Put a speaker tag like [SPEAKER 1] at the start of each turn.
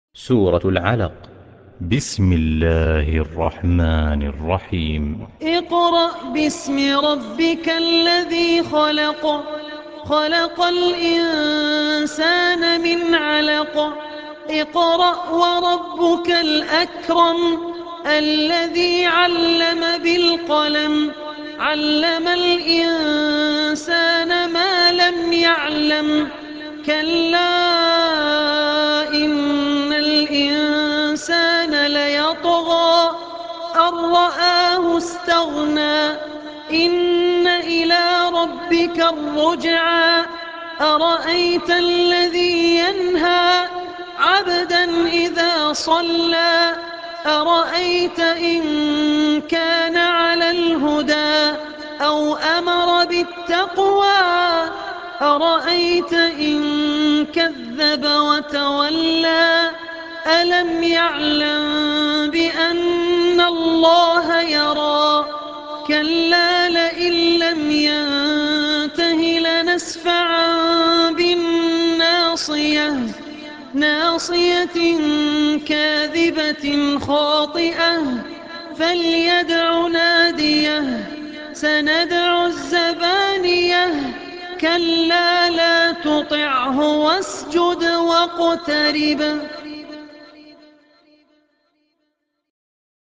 [SPEAKER 1] سورة العلق. بسم الله الرحمن الرحيم.
[SPEAKER 2] اقرأ باسم ربك الذي خلق. خلق الإنسان من علق. اقرأ وربك الأكرم الذي علم بالقلم. علم الإنسان ما لم يعلم. كلا إن الإنسان ليطغى أن رآه استغنى. إن إلى ربك الرجعى. أرأيت الذي ينهى عبدا إذا صلى. أرأيت إن كان على الهدى أو أمر بالتقوى. أرأيت إن كذب وتولى. ألم يعلم بأن الله يرى. كلا لئن لم ينته لنسفعا بالناصية. ناصية كاذبة خاطئة. فليدع ناديه. سندع الزبانية. كلا لا تطعه واسجد واقترب.